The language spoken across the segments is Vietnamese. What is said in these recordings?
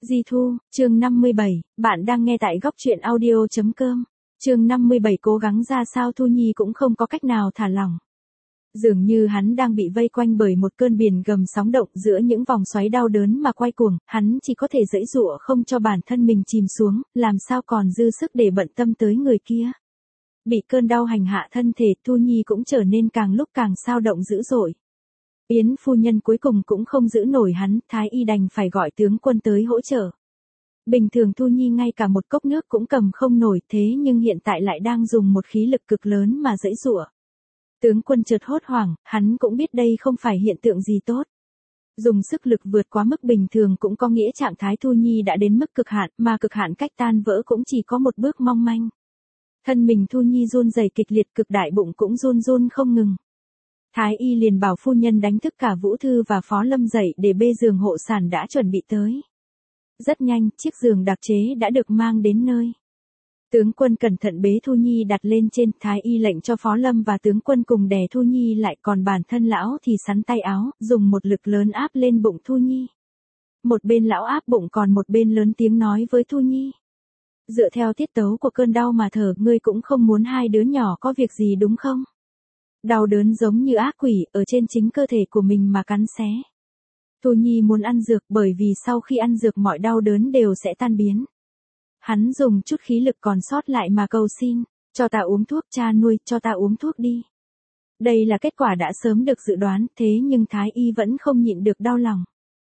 Di Thu, chương 57, bạn đang nghe tại góc truyện audio.com. Chương 57 cố gắng ra sao Thu Nhi cũng không có cách nào thả lỏng. Dường như hắn đang bị vây quanh bởi một cơn biển gầm sóng động giữa những vòng xoáy đau đớn mà quay cuồng, hắn chỉ có thể giãy giụa không cho bản thân mình chìm xuống, làm sao còn dư sức để bận tâm tới người kia. Bị cơn đau hành hạ thân thể, Thu Nhi cũng trở nên càng lúc càng xao động dữ dội. Yến phu nhân cuối cùng cũng không giữ nổi hắn, Thái y đành phải gọi tướng quân tới hỗ trợ. Bình thường Thu Nhi ngay cả một cốc nước cũng cầm không nổi, thế nhưng hiện tại lại đang dùng một khí lực cực lớn mà giãy giụa. Tướng quân chợt hốt hoảng, hắn cũng biết đây không phải hiện tượng gì tốt. Dùng sức lực vượt quá mức bình thường cũng có nghĩa trạng thái Thu Nhi đã đến mức cực hạn, mà cực hạn cách tan vỡ cũng chỉ có một bước mong manh. Thân mình Thu Nhi run rẩy kịch liệt, cực đại bụng cũng run run không ngừng. Thái y liền bảo phu nhân đánh thức cả Vũ Thư và Phó Lâm dậy để bê giường hộ sản đã chuẩn bị tới. Rất nhanh, chiếc giường đặc chế đã được mang đến nơi. Tướng quân cẩn thận bế Thu Nhi đặt lên trên, Thái y lệnh cho Phó Lâm và tướng quân cùng đè Thu Nhi lại, còn bản thân lão thì sắn tay áo, dùng một lực lớn áp lên bụng Thu Nhi. Một bên lão áp bụng còn một bên lớn tiếng nói với Thu Nhi. Dựa theo tiết tấu của cơn đau mà thở, ngươi cũng không muốn hai đứa nhỏ có việc gì đúng không? Đau đớn giống như ác quỷ, ở trên chính cơ thể của mình mà cắn xé. Thu Nhi muốn ăn dược bởi vì sau khi ăn dược mọi đau đớn đều sẽ tan biến. Hắn dùng chút khí lực còn sót lại mà cầu xin, cho ta uống thuốc, cha nuôi, cho ta uống thuốc đi. Đây là kết quả đã sớm được dự đoán, thế nhưng Thái y vẫn không nhịn được đau lòng.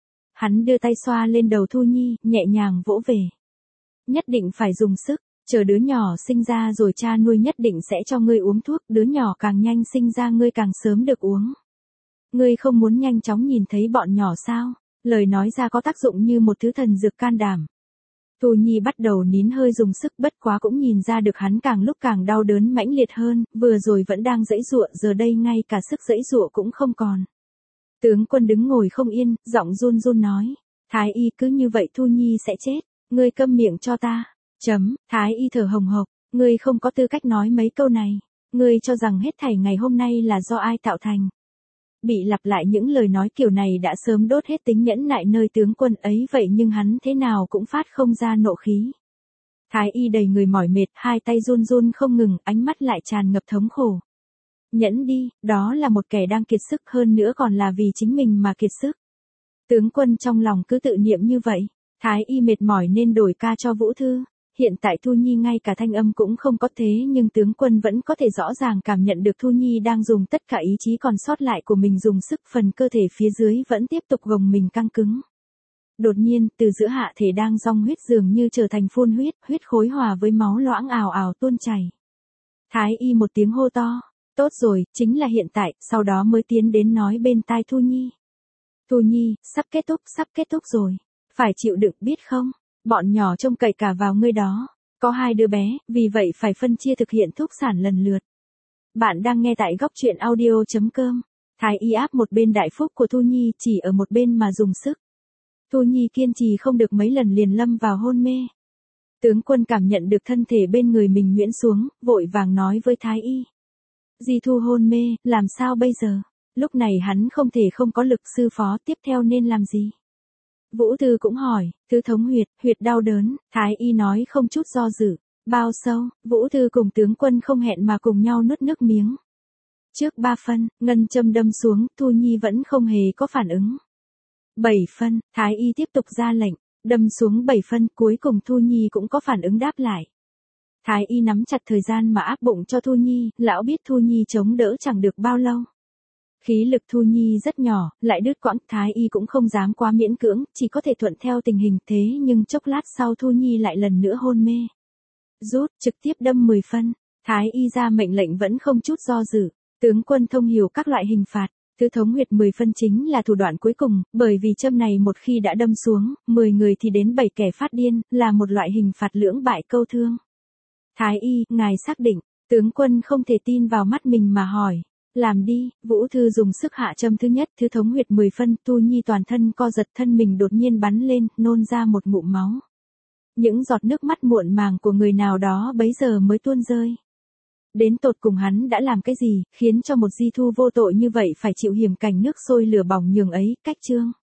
Hắn đưa tay xoa lên đầu Thu Nhi, nhẹ nhàng vỗ về. Nhất định phải dùng sức. Chờ đứa nhỏ sinh ra rồi cha nuôi nhất định sẽ cho ngươi uống thuốc, đứa nhỏ càng nhanh sinh ra ngươi càng sớm được uống. Ngươi không muốn nhanh chóng nhìn thấy bọn nhỏ sao? Lời nói ra có tác dụng như một thứ thần dược can đảm. Thu Nhi bắt đầu nín hơi dùng sức, bất quá cũng nhìn ra được hắn càng lúc càng đau đớn mãnh liệt hơn, vừa rồi vẫn đang giãy giụa, giờ đây ngay cả sức giãy giụa cũng không còn. Tướng quân đứng ngồi không yên, giọng run run nói, Thái y cứ như vậy Thu Nhi sẽ chết, ngươi câm miệng cho ta. Thái y thở hồng hộc, ngươi không có tư cách nói mấy câu này, ngươi cho rằng hết thảy ngày hôm nay là do ai tạo thành. Bị lặp lại những lời nói kiểu này đã sớm đốt hết tính nhẫn nại nơi tướng quân ấy, vậy nhưng hắn thế nào cũng phát không ra nộ khí. Thái y đầy người mỏi mệt, hai tay run run không ngừng, ánh mắt lại tràn ngập thống khổ. Nhẫn đi, đó là một kẻ đang kiệt sức, hơn nữa còn là vì chính mình mà kiệt sức. Tướng quân trong lòng cứ tự niệm như vậy, Thái y mệt mỏi nên đổi ca cho Vũ Thư. Hiện tại Thu Nhi ngay cả thanh âm cũng không có, thế nhưng tướng quân vẫn có thể rõ ràng cảm nhận được Thu Nhi đang dùng tất cả ý chí còn sót lại của mình dùng sức, phần cơ thể phía dưới vẫn tiếp tục gồng mình căng cứng. Đột nhiên, từ giữa hạ thể đang dòng huyết dường như trở thành phun huyết, huyết khối hòa với máu loãng ào ào tuôn chảy. Thái y một tiếng hô to, tốt rồi, chính là hiện tại, sau đó mới tiến đến nói bên tai Thu Nhi. Thu Nhi, sắp kết thúc rồi, phải chịu đựng biết không? Bọn nhỏ trông cậy cả vào ngươi đó. Có hai đứa bé, vì vậy phải phân chia thực hiện thúc sản lần lượt. Bạn đang nghe tại góc truyện audio.com. Thái y áp một bên đại phúc của Thu Nhi, chỉ ở một bên mà dùng sức. Thu Nhi kiên trì không được mấy lần liền lâm vào hôn mê. Tướng quân cảm nhận được thân thể bên người mình nhuyễn xuống, vội vàng nói với Thái y. Di Thu hôn mê, làm sao bây giờ? Lúc này hắn không thể không có lực sư phó, tiếp theo nên làm gì? Vũ Thư cũng hỏi, thứ thống huyệt đau đớn, Thái y nói không chút do dự. Bao sâu? Vũ Thư cùng tướng quân không hẹn mà cùng nhau nuốt nước miếng. Trước 3 phân, ngân châm đâm xuống, Thu Nhi vẫn không hề có phản ứng. 7 phân, Thái y tiếp tục ra lệnh, đâm xuống 7 phân, cuối cùng Thu Nhi cũng có phản ứng đáp lại. Thái y nắm chặt thời gian mà áp bụng cho Thu Nhi, lão biết Thu Nhi chống đỡ chẳng được bao lâu. Khí lực Thu Nhi rất nhỏ, lại đứt quãng, Thái y cũng không dám quá miễn cưỡng, chỉ có thể thuận theo tình hình, thế nhưng chốc lát sau Thu Nhi lại lần nữa hôn mê. Rút, trực tiếp đâm 10 phân, Thái y ra mệnh lệnh vẫn không chút do dự, tướng quân thông hiểu các loại hình phạt, thứ thống huyệt 10 phân chính là thủ đoạn cuối cùng, bởi vì châm này một khi đã đâm xuống, 10 người thì đến 7 kẻ phát điên, là một loại hình phạt lưỡng bại câu thương. Thái y, ngài xác định, tướng quân không thể tin vào mắt mình mà hỏi. Làm đi, Vũ Thư dùng sức hạ châm thứ nhất, thứ thống huyệt 10 phân, Thu Nhi toàn thân co giật, thân mình đột nhiên bắn lên, nôn ra một ngụm máu. Những giọt nước mắt muộn màng của người nào đó bấy giờ mới tuôn rơi. Đến tột cùng hắn đã làm cái gì, khiến cho một Di Thu vô tội như vậy phải chịu hiểm cảnh nước sôi lửa bỏng nhường ấy, cách chương.